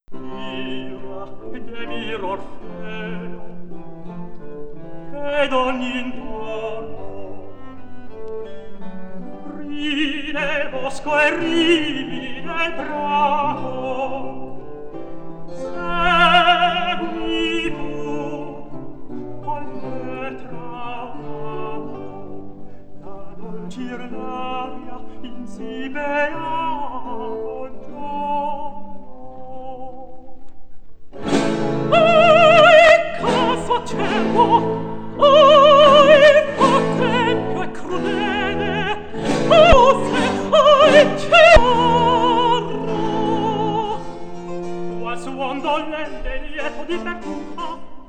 Ira demir Orfeo, ed ogni intorno ride il bosco e ride il prato. Segui tu con me tramato la dolcir l'aria in si beato giorno. Caso acerbo, fa tempio e crudele, se, chiaro. Qual suon dolente lieto di perduta,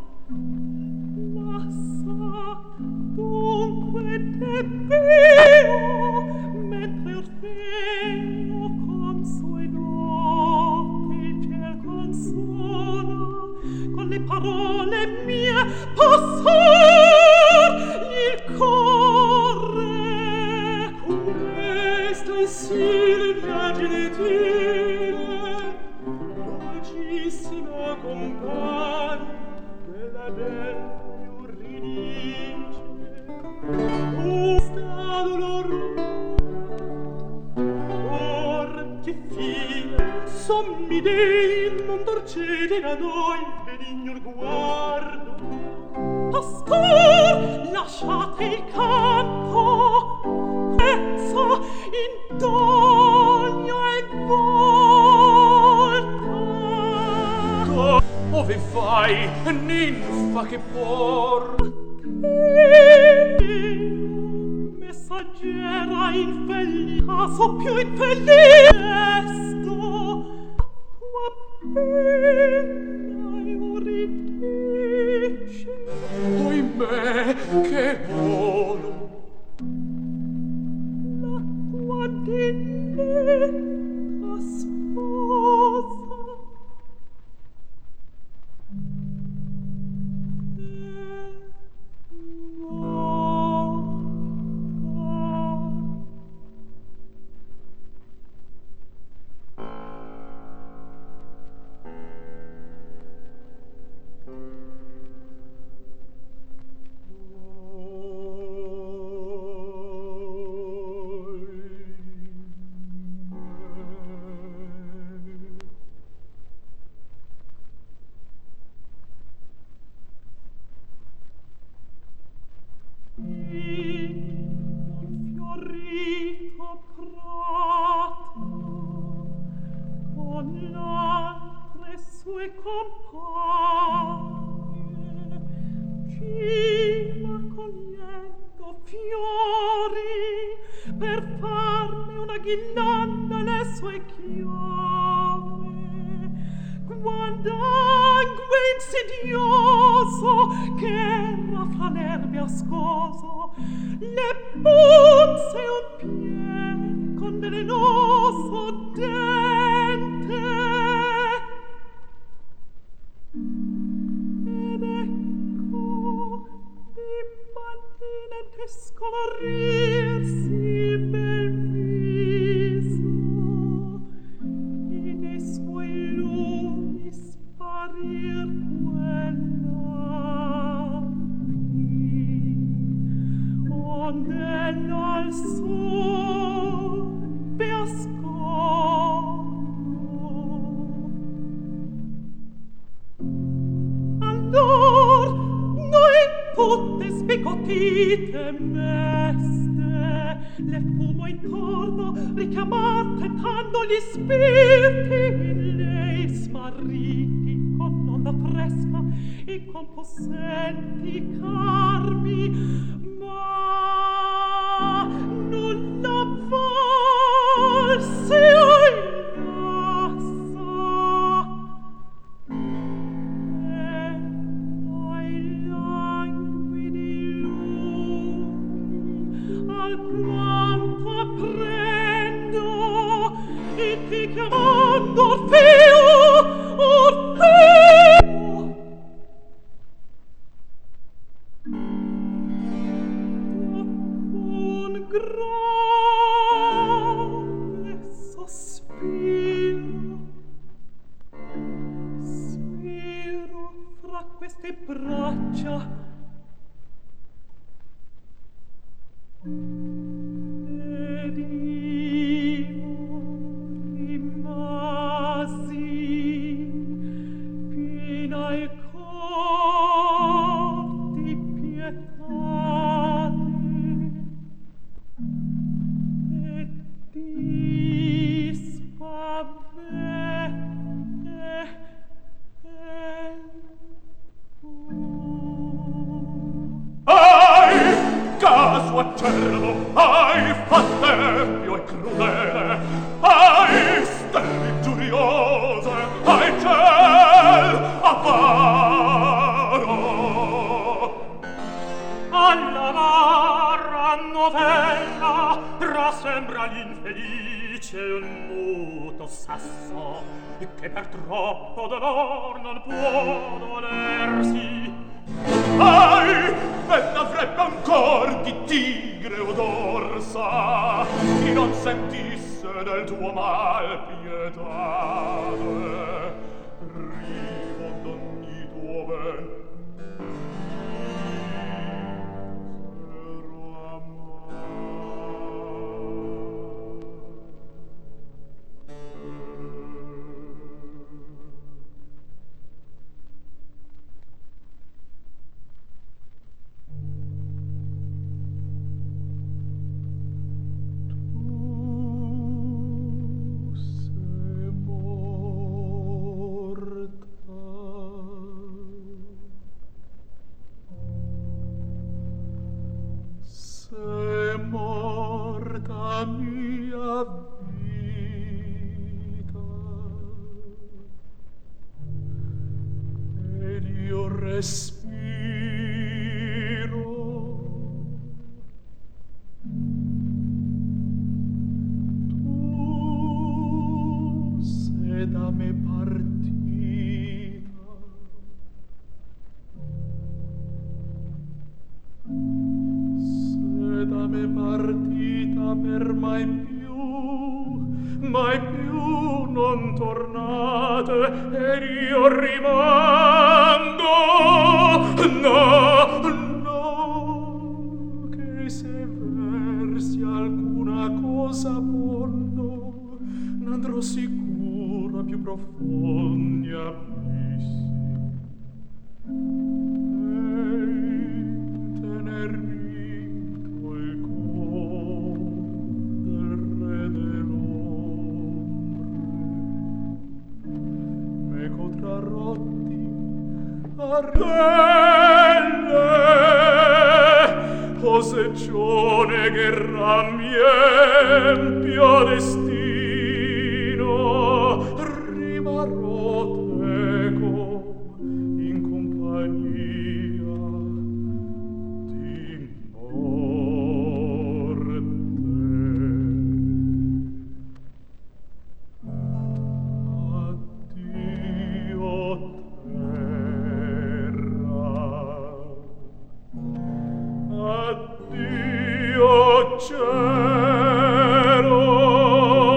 lassa dunque te beo, mentre Orfeo con suoi doti il ciel consola, con le parole mie passar il corre. Questo è Silvia gentile, dolcissima compagna della bella Euridice. Sta dolor che fine sommi dei non torcete da noi benignor guardo. Pastor, lasciate il canto, pezzo in dogno e volta. Ove vai, ninfa che por? Messaggera infelice, caso più infelice. Tua penna Euridice, oimè che volo, la tua diletta sposa. queste braccia ed io rimasi fino al cor di pietate e di spavente Ai, caso acerbo, ai, fatempio e crudele, ai, stelle ingiuriose, ai, ciel avaro. alla barra novella rasembra l'infelice un muto sasso che per troppo dolor non può dolersi. Ai, ben avrebbe ancor di tigre o d'orsa chi non sentisse del tuo mal pietate, privo d'ogni tuo ben. Se morta mia vita ed io respiro tu sei da me partita da me partita per mai più non tornate ed io rimango no che se versi alcuna cosa buono n'andrò sicuro a più profondi abissi ardelle o seccione guerra mi empio destino rimarrò teco in compagnia di morte. Addio cielo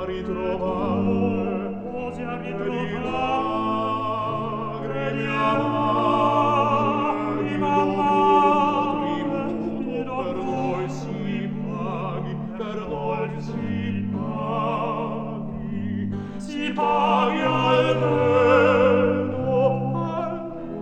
ritrovare, osi a le ritrovare, mie amare, il dovuto tributo per noi si paghi, per noi si paghi, si paghi almeno al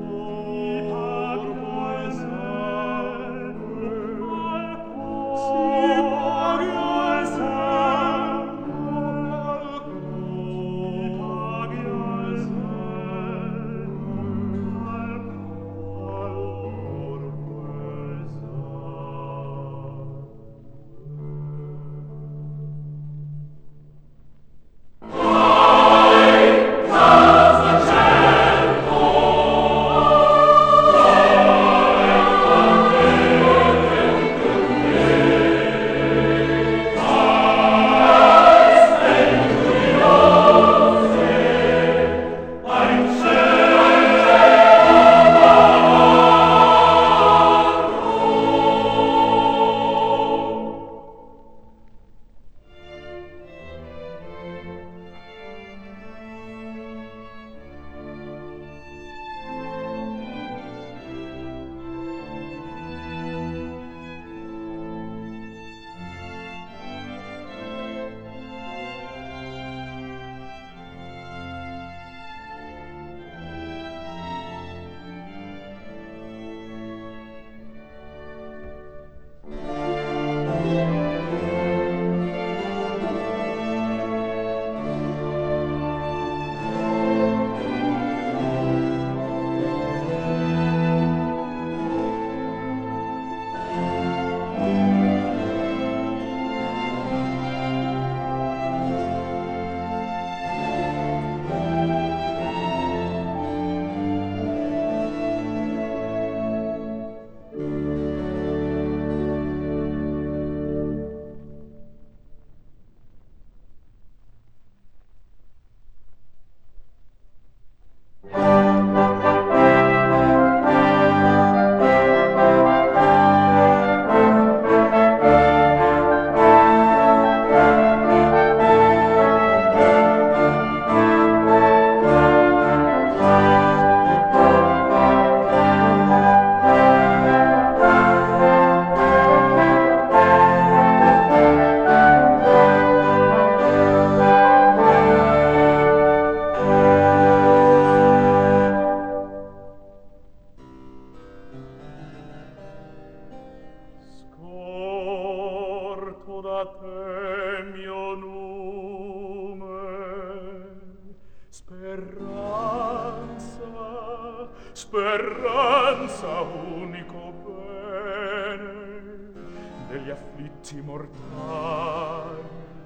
corpo eseme, si paghi almeno al Speranza, unico bene degli afflitti mortali.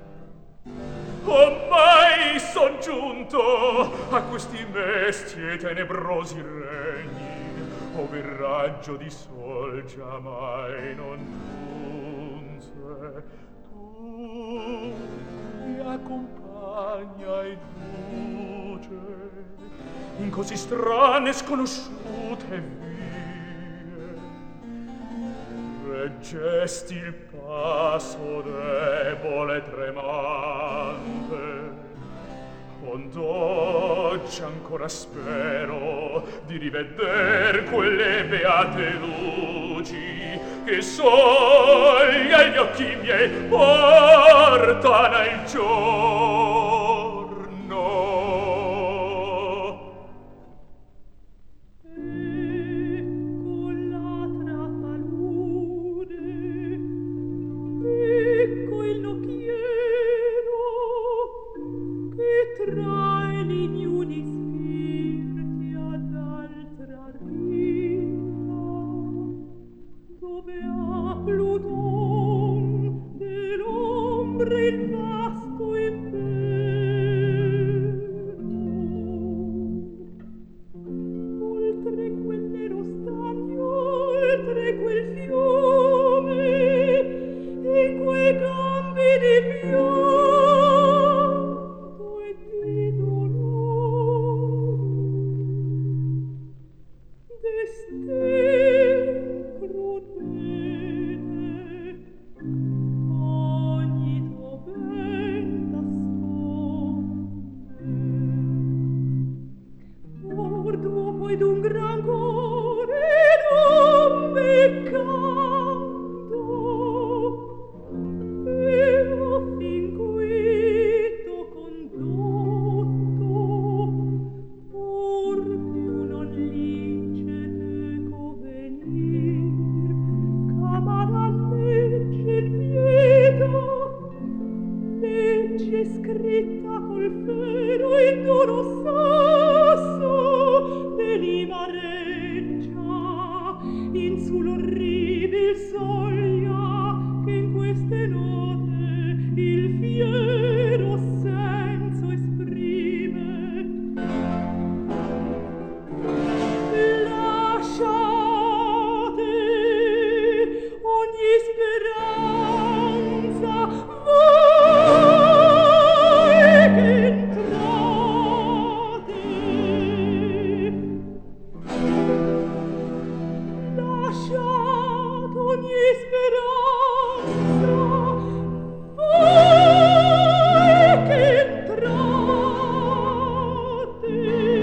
Ormai son giunto a questi mesti e tenebrosi regni, ove il raggio di sol giammai non giunse. Tu mi accompagna e duce in così strane e sconosciute vie, reggesti il passo debole e tremante, ond'oggi ancora spero di riveder quelle beate luci che soli agli occhi miei portano il giorno. Trae l'ignuni spirti ad altra riva, dove a Pluton dell'ombre il vasto impero. Oltre quel nero stagno, oltre quel fiume, in quei campi di pianto e di dolore, destin crudele ogni tormenta legge scritta col ferro in duro sasso le limareggia in su l'orribil soglia che in queste note il fiero senso esprime. Lasciate ogni speranza voi che entrate. Lasciate ogni speranza voi che entrate.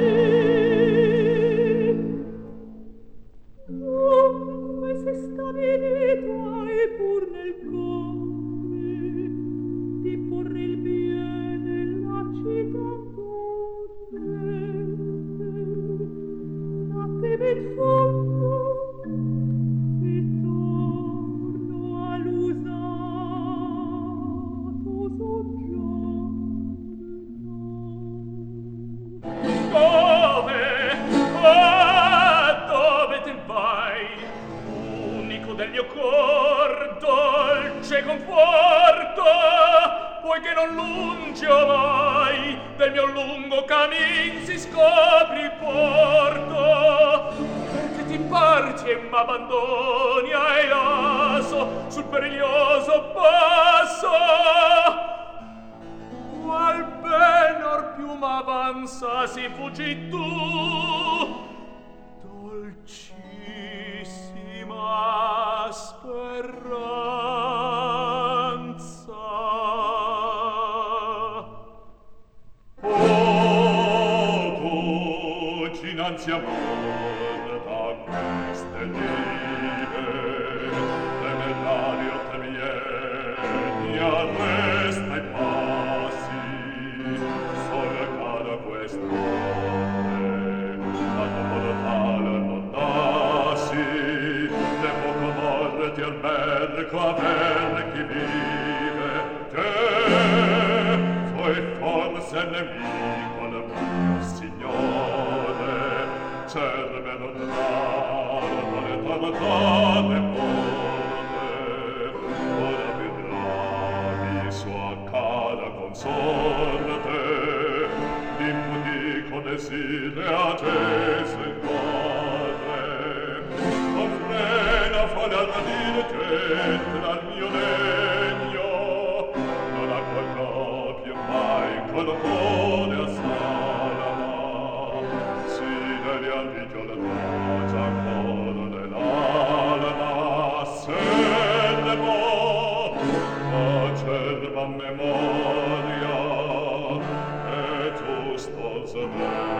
Dunque se stabilito hai pur nel cuore di porre il bene la città a te ben fondo e torno all'usato soggiorno. Dove? Ah, dove te vai? Unico del mio cor, dolce conforto, poiché non lungi mai del mio lungo cammin si scopri il porto. Perché ti parti e m'abbandoni ai lasso sul periglioso passo? Qual ben or più m'avanza si fuggi tu, dolcissima speranza. Oh, tu dinanzi amor da queste rive, temerario te vieni, arresta i passi, solo cada quest'ore, a dopo tale non dassi, ne poco morreti albergo aver chi vive, te foi forse nemico del mio signore, serve lontano le tortate porte, ora vedrai sua cara consorte, impudico desire a te se corre, non frena folle al dire che tra il mio legno non accolgo più mai colpone a salama, si deve al viglio le voce ancora dell'alma, servo acerba memoria e tu stolza me.